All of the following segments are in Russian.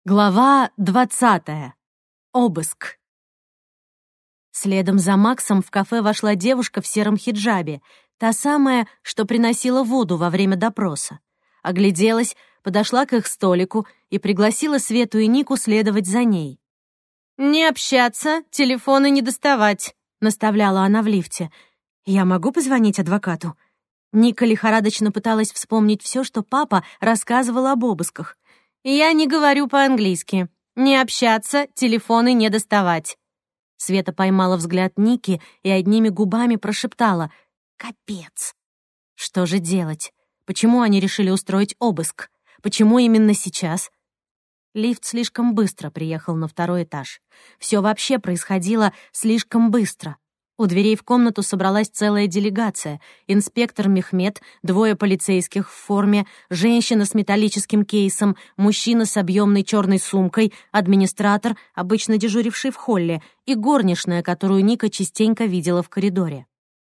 Глава 20. Обыск. Следом за Максом в кафе вошла девушка в сером хиджабе, та самая, что приносила воду во время допроса. Огляделась, подошла к их столику и пригласила Свету и Нику следовать за ней. «Не общаться, телефоны не доставать», — наставляла она в лифте. «Я могу позвонить адвокату?» Ника лихорадочно пыталась вспомнить все, что папа рассказывал об обысках. «Я не говорю по-английски. Не общаться, телефоны не доставать». Света поймала взгляд Ники и одними губами прошептала: «Капец!» Что же делать? Почему они решили устроить обыск? Почему именно сейчас? Лифт слишком быстро приехал на второй этаж. Все вообще происходило слишком быстро. У дверей в комнату собралась целая делегация. Инспектор Мехмет, двое полицейских в форме, женщина с металлическим кейсом, мужчина с объемной черной сумкой, администратор, обычно дежуривший в холле, и горничная, которую Ника частенько видела в коридоре.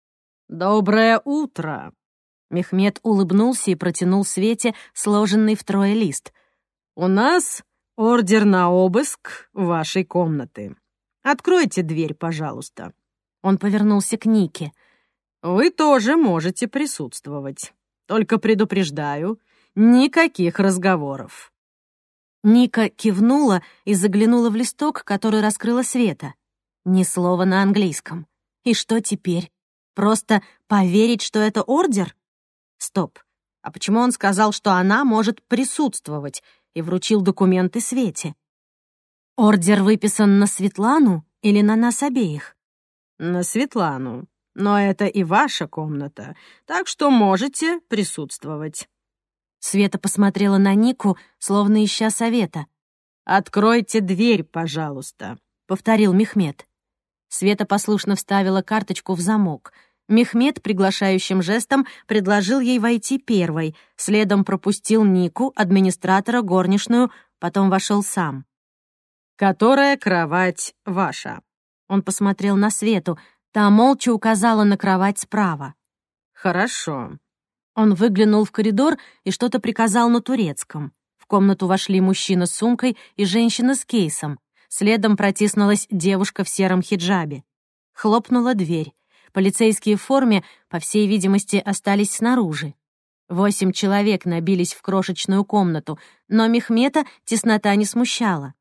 «Доброе утро!» Мехмет улыбнулся и протянул Свете сложенный втрое лист. «У нас ордер на обыск вашей комнаты. Откройте дверь, пожалуйста». Он повернулся к Нике. «Вы тоже можете присутствовать. Только предупреждаю, никаких разговоров». Ника кивнула и заглянула в листок, который раскрыла Света. Ни слова на английском. И что теперь? Просто поверить, что это ордер? Стоп. А почему он сказал, что она может присутствовать, и вручил документы Свете? Ордер выписан на Светлану или на нас обеих? «На Светлану. Но это и ваша комната, так что можете присутствовать». Света посмотрела на Нику, словно ища совета. «Откройте дверь, пожалуйста», — повторил Мехмет. Света послушно вставила карточку в замок. Мехмет приглашающим жестом предложил ей войти первой, следом пропустил Нику, администратора, горничную, потом вошел сам. «Которая кровать ваша?» Он посмотрел на Свету, та молча указала на кровать справа. «Хорошо». Он выглянул в коридор и что-то приказал на турецком. В комнату вошли мужчина с сумкой и женщина с кейсом. Следом протиснулась девушка в сером хиджабе. Хлопнула дверь. Полицейские в форме, по всей видимости, остались снаружи. 8 человек набились в крошечную комнату, но Мехмета теснота не смущала.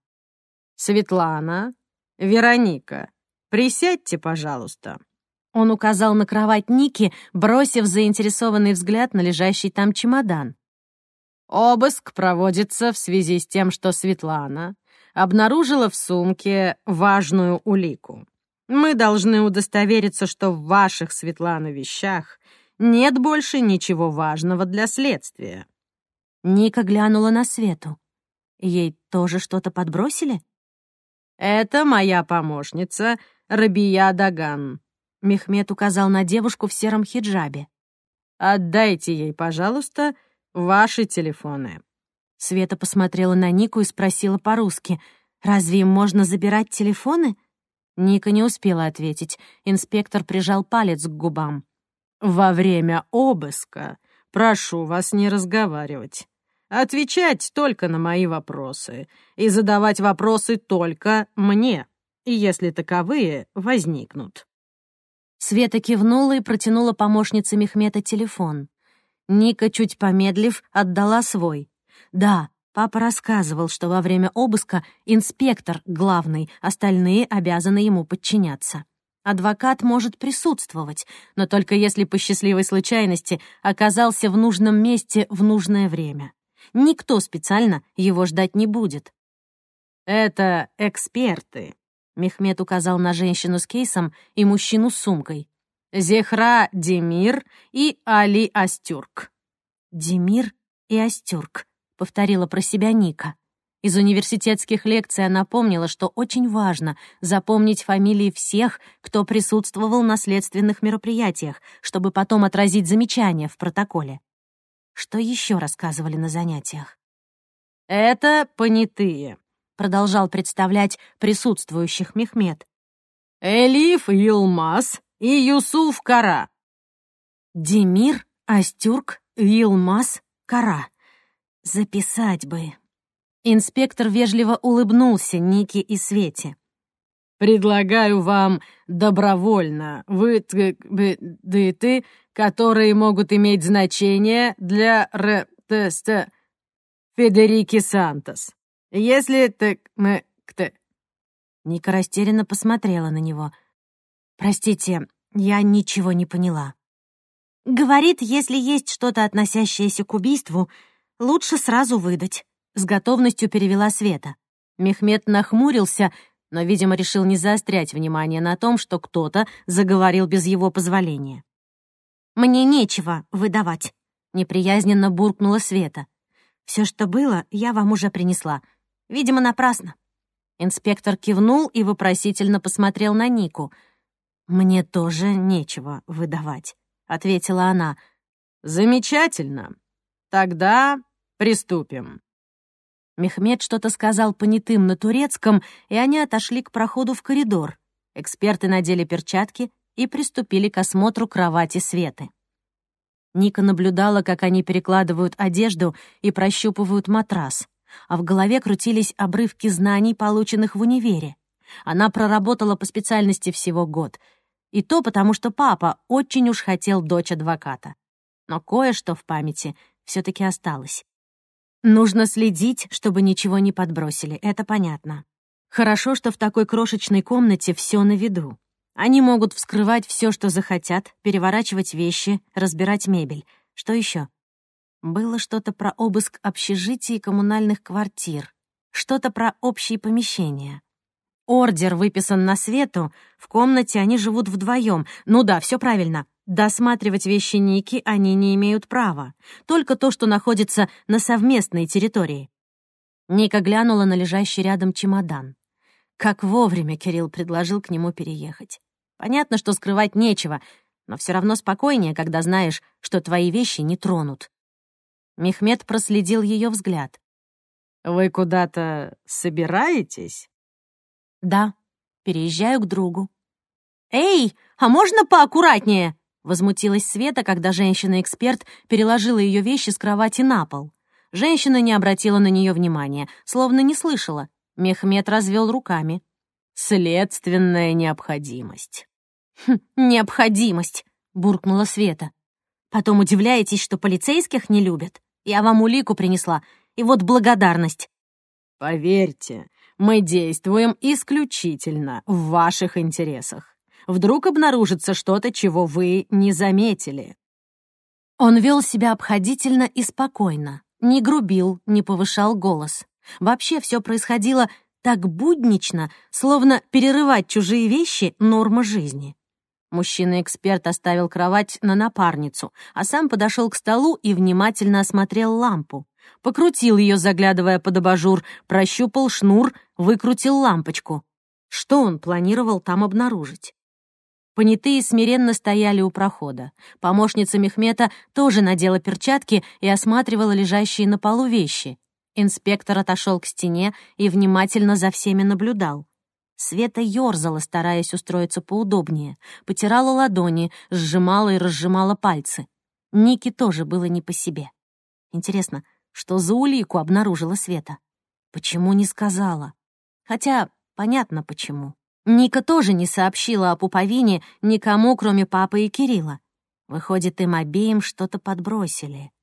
«Светлана, Вероника, присядьте, пожалуйста». Он указал на кровать Ники, бросив заинтересованный взгляд на лежащий там чемодан. «Обыск проводится в связи с тем, что Светлана обнаружила в сумке важную улику. Мы должны удостовериться, что в ваших, Светлана, вещах нет больше ничего важного для следствия». Ника глянула на Свету. Ей тоже что-то подбросили? «Это моя помощница Рабия Даган». Мехмет указал на девушку в сером хиджабе. «Отдайте ей, пожалуйста, ваши телефоны». Света посмотрела на Нику и спросила по-русски: «Разве им можно забирать телефоны?» Ника не успела ответить. Инспектор прижал палец к губам. «Во время обыска прошу вас не разговаривать. Отвечать только на мои вопросы и задавать вопросы только мне, если таковые возникнут». Света кивнула и протянула помощнице Мехмета телефон. Ника, чуть помедлив, отдала свой. Да, папа рассказывал, что во время обыска инспектор главный, остальные обязаны ему подчиняться. Адвокат может присутствовать, но только если по счастливой случайности оказался в нужном месте в нужное время. Никто специально его ждать не будет. «Это эксперты», — Мехмет указал на женщину с кейсом и мужчину с сумкой. «Зехра Демир и Али Астюрк». «Демир и Астюрк», — повторила про себя Ника. Из университетских лекций она помнила, что очень важно запомнить фамилии всех, кто присутствовал на следственных мероприятиях, чтобы потом отразить замечания в протоколе. Что еще рассказывали на занятиях? «Это понятые», — продолжал представлять присутствующих Мехмет. «Элиф Йылмаз и Юсуф Кара». Демир, Астюрк, Йылмаз, Кара. Записать бы. Инспектор вежливо улыбнулся Нике и Свете. «Предлагаю вам добровольно ты, которые могут иметь значение для Федерики Сантос. Если Ника растерянно посмотрела на него. «Простите, я ничего не поняла». «Говорит, если есть что-то, относящееся к убийству, лучше сразу выдать», — с готовностью перевела Света. Мехмед нахмурился, но, видимо, решил не заострять внимание на том, что кто-то заговорил без его позволения. «Мне нечего выдавать», — неприязненно буркнула Света. «Все, что было, я вам уже принесла. Видимо, напрасно». Инспектор кивнул и вопросительно посмотрел на Нику. «Мне тоже нечего выдавать», — ответила она. «Замечательно. Тогда приступим». Мехмед что-то сказал понятым на турецком, и они отошли к проходу в коридор. Эксперты надели перчатки и приступили к осмотру кровати Светы. Ника наблюдала, как они перекладывают одежду и прощупывают матрас, а в голове крутились обрывки знаний, полученных в универе. Она проработала по специальности всего год. И то потому, что папа очень уж хотел дочь адвоката. Но кое-что в памяти все-таки осталось. Нужно следить, чтобы ничего не подбросили, это понятно. Хорошо, что в такой крошечной комнате все на виду. Они могут вскрывать все, что захотят, переворачивать вещи, разбирать мебель. Что еще? Было что-то про обыск общежитий и коммунальных квартир. Что-то про общие помещения. Ордер выписан на Свету, в комнате они живут вдвоем. Ну да, все правильно. Досматривать вещи Ники они не имеют права. Только то, что находится на совместной территории. Ника глянула на лежащий рядом чемодан. Как вовремя Кирилл предложил к нему переехать. Понятно, что скрывать нечего, но все равно спокойнее, когда знаешь, что твои вещи не тронут. Мехмед проследил ее взгляд. «Вы куда-то собираетесь?» «Да, переезжаю к другу». «Эй, а можно поаккуратнее?» — возмутилась Света, когда женщина-эксперт переложила ее вещи с кровати на пол. Женщина не обратила на нее внимания, словно не слышала. Мехмед развел руками. «Следственная необходимость». «Необходимость», — буркнула Света. «Потом удивляетесь, что полицейских не любят? Я вам улику принесла, и вот благодарность». «Поверьте, мы действуем исключительно в ваших интересах. Вдруг обнаружится что-то, чего вы не заметили». Он вел себя обходительно и спокойно, не грубил, не повышал голос. Вообще все происходило так буднично, словно перерывать чужие вещи — норма жизни. Мужчина-эксперт оставил кровать на напарницу, а сам подошел к столу и внимательно осмотрел лампу. Покрутил ее, заглядывая под абажур, прощупал шнур, выкрутил лампочку. Что он планировал там обнаружить? Понятые смиренно стояли у прохода. Помощница Мехмета тоже надела перчатки и осматривала лежащие на полу вещи. Инспектор отошел к стене и внимательно за всеми наблюдал. Света ёрзала, стараясь устроиться поудобнее, потирала ладони, сжимала и разжимала пальцы. Нике тоже было не по себе. Интересно, что за улику обнаружила Света? Почему не сказала? Хотя понятно почему. Ника тоже не сообщила о пуповине никому, кроме папы и Кирилла. Выходит, им обеим что-то подбросили.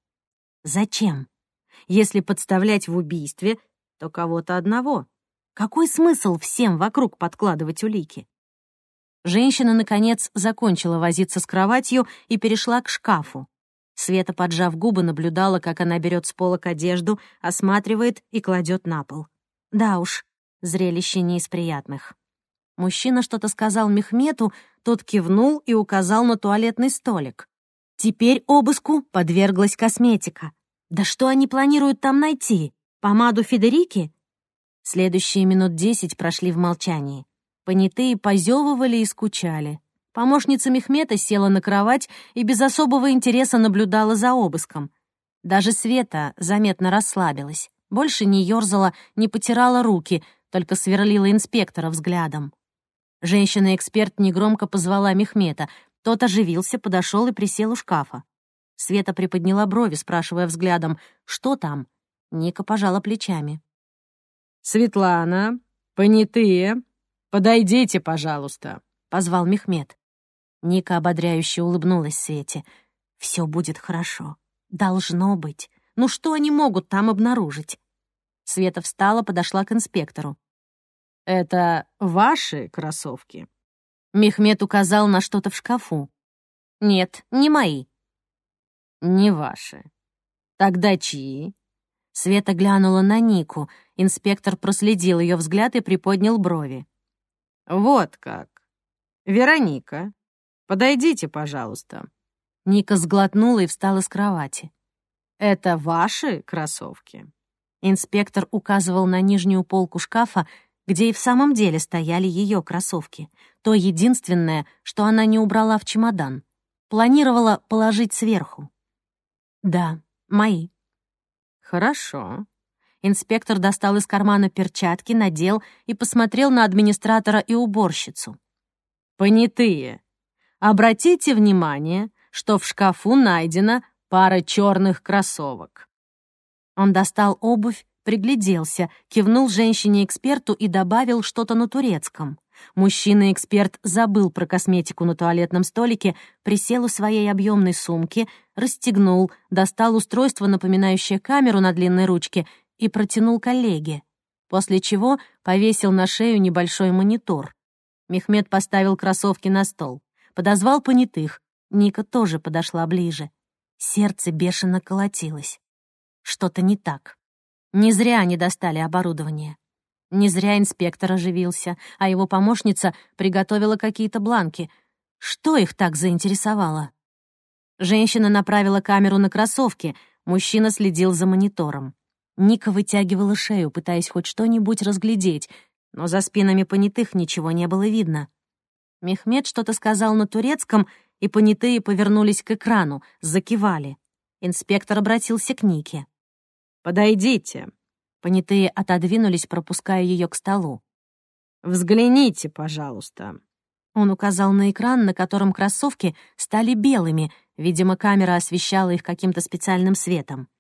Зачем? Если подставлять в убийстве, то кого-то одного. Какой смысл всем вокруг подкладывать улики? Женщина, наконец, закончила возиться с кроватью и перешла к шкафу. Света, поджав губы, наблюдала, как она берет с полок одежду, осматривает и кладет на пол. Да уж, зрелище не из приятных. Мужчина что-то сказал Мехмету, тот кивнул и указал на туалетный столик. Теперь обыску подверглась косметика. Да что они планируют там найти? Помаду Федерики? Следующие минут 10 прошли в молчании. Понятые позевывали и скучали. Помощница Мехмета села на кровать и без особого интереса наблюдала за обыском. Даже Света заметно расслабилась. Больше не ёрзала, не потирала руки, только сверлила инспектора взглядом. Женщина-эксперт негромко позвала Мехмета. Тот оживился, подошел и присел у шкафа. Света приподняла брови, спрашивая взглядом, что там. Ника пожала плечами. «Светлана, понятые, подойдите, пожалуйста», — позвал Мехмед. Ника ободряюще улыбнулась Свете. «Все будет хорошо. Должно быть. Ну что они могут там обнаружить?» Света встала, подошла к инспектору. «Это ваши кроссовки?» Мехмед указал на что-то в шкафу. «Нет, не мои». «Не ваши. Тогда чьи?» Света глянула на Нику. Инспектор проследил ее взгляд и приподнял брови. «Вот как. Вероника, подойдите, пожалуйста». Ника сглотнула и встала с кровати. «Это ваши кроссовки?» Инспектор указывал на нижнюю полку шкафа, где и в самом деле стояли ее кроссовки. То единственное, что она не убрала в чемодан. Планировала положить сверху. «Да, мои». «Хорошо». Инспектор достал из кармана перчатки, надел и посмотрел на администратора и уборщицу. «Понятые, обратите внимание, что в шкафу найдена пара черных кроссовок». Он достал обувь, пригляделся, кивнул женщине-эксперту и добавил что-то на турецком. Мужчина-эксперт забыл про косметику на туалетном столике, присел у своей объемной сумки, расстегнул, достал устройство, напоминающее камеру на длинной ручке, и протянул коллеге, после чего повесил на шею небольшой монитор. Мехмед поставил кроссовки на стол, подозвал понятых. Ника тоже подошла ближе. Сердце бешено колотилось. Что-то не так. Не зря они достали оборудование. Не зря инспектор оживился, а его помощница приготовила какие-то бланки. Что их так заинтересовало? Женщина направила камеру на кроссовки, мужчина следил за монитором. Ника вытягивала шею, пытаясь хоть что-нибудь разглядеть, но за спинами понятых ничего не было видно. Мехмед что-то сказал на турецком, и понятые повернулись к экрану, закивали. Инспектор обратился к Нике. «Подойдите». Понятые отодвинулись, пропуская ее к столу. «Взгляните, пожалуйста». Он указал на экран, на котором кроссовки стали белыми. Видимо, камера освещала их каким-то специальным светом.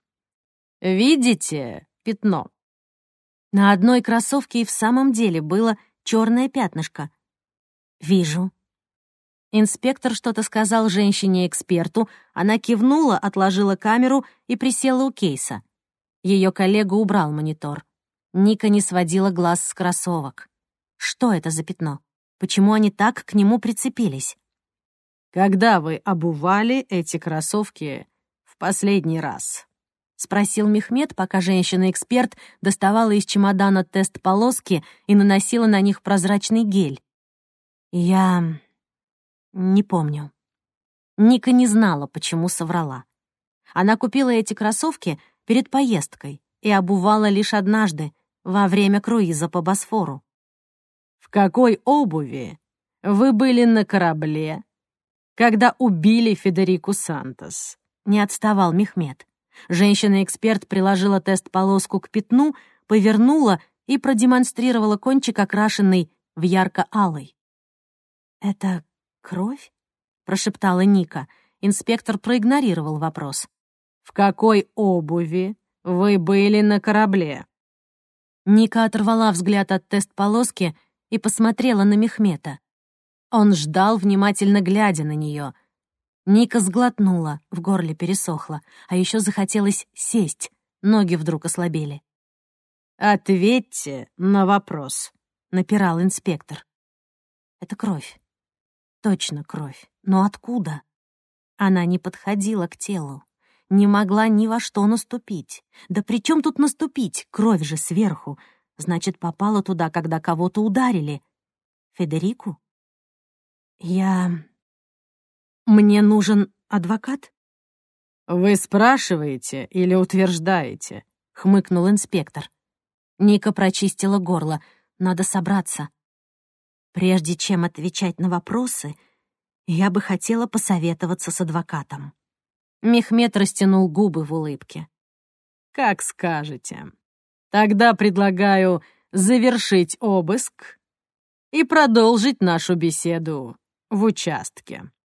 «Видите пятно?» На одной кроссовке и в самом деле было черное пятнышко. «Вижу». Инспектор что-то сказал женщине-эксперту, она кивнула, отложила камеру и присела у кейса. Ее коллега убрал монитор. Ника не сводила глаз с кроссовок. Что это за пятно? Почему они так к нему прицепились? «Когда вы обували эти кроссовки в последний раз?» — спросил Мехмед, пока женщина-эксперт доставала из чемодана тест-полоски и наносила на них прозрачный гель. «Я не помню». Ника не знала, почему соврала. Она купила эти кроссовки перед поездкой и обувала лишь однажды, во время круиза по Босфору. «В какой обуви вы были на корабле, когда убили Федерику Сантос?» — не отставал Мехмед. Женщина-эксперт приложила тест-полоску к пятну, повернула и продемонстрировала кончик, окрашенный в ярко-алый. «Это кровь?» — прошептала Ника. Инспектор проигнорировал вопрос. «В какой обуви вы были на корабле?» Ника оторвала взгляд от тест-полоски и посмотрела на Мехмета. Он ждал, внимательно глядя на нее. Ника сглотнула, в горле пересохло, а еще захотелось сесть, ноги вдруг ослабели. «Ответьте на вопрос», — напирал инспектор. «Это кровь. Точно кровь. Но откуда?» Она не подходила к телу, не могла ни во что наступить. Да при чем тут наступить? Кровь же сверху. Значит, попала туда, когда кого-то ударили. Федерику? Мне нужен адвокат? «Вы спрашиваете или утверждаете?» — хмыкнул инспектор. Ника прочистила горло. Надо собраться. Прежде чем отвечать на вопросы, я бы хотела посоветоваться с адвокатом. Мехмед растянул губы в улыбке. «Как скажете. Тогда предлагаю завершить обыск и продолжить нашу беседу в участке».